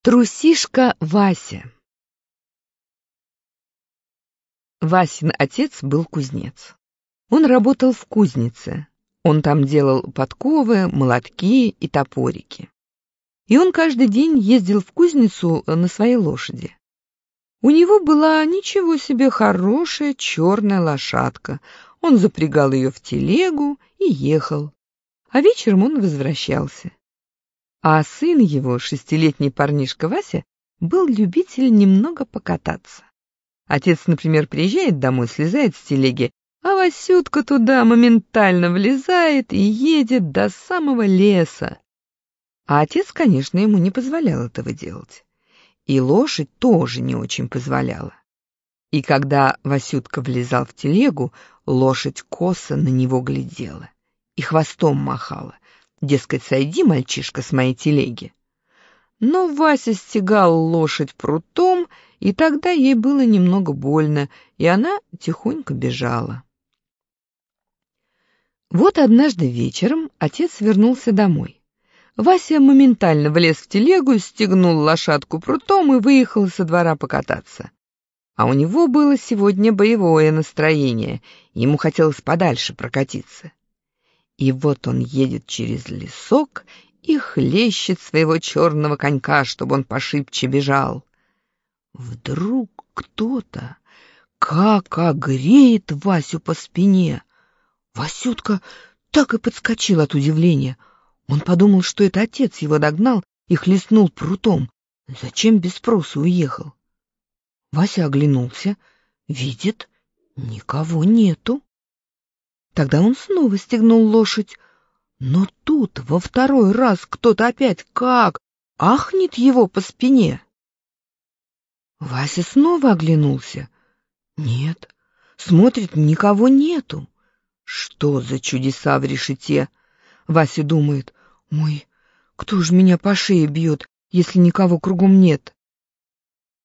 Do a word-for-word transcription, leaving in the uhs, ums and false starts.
Трусишка Вася. Васин отец был кузнец. Он работал в кузнице. Он там делал подковы, молотки и топорики. И он каждый день ездил в кузницу на своей лошади. У него была ничего себе хорошая черная лошадка. Он запрягал ее в телегу и ехал. А вечером он возвращался. А сын его, шестилетний парнишка Вася, был любитель немного покататься. Отец, например, приезжает домой, слезает с телеги, а Васютка туда моментально влезает и едет до самого леса. А отец, конечно, ему не позволял этого делать. И лошадь тоже не очень позволяла. И когда Васютка влезал в телегу, лошадь косо на него глядела и хвостом махала. Дескать, сойди, мальчишка, с моей телеги. Но Вася стегал лошадь прутом, и тогда ей было немного больно, и она тихонько бежала. Вот однажды вечером отец вернулся домой. Вася моментально влез в телегу, стегнул лошадку прутом и выехал со двора покататься. А у него было сегодня боевое настроение, ему хотелось подальше прокатиться. И вот он едет через лесок и хлещет своего черного конька, чтобы он пошибче бежал. Вдруг кто-то как огреет Васю по спине. Васютка так и подскочил от удивления. Он подумал, что это отец его догнал и хлестнул прутом. Зачем без спроса уехал? Вася оглянулся, видит, никого нету. Тогда он снова стегнул лошадь, но тут во второй раз кто-то опять как ахнет его по спине. Вася снова оглянулся. Нет, смотрит, никого нету. Что за чудеса в решете? Вася думает, ой, кто ж меня по шее бьет, если никого кругом нет?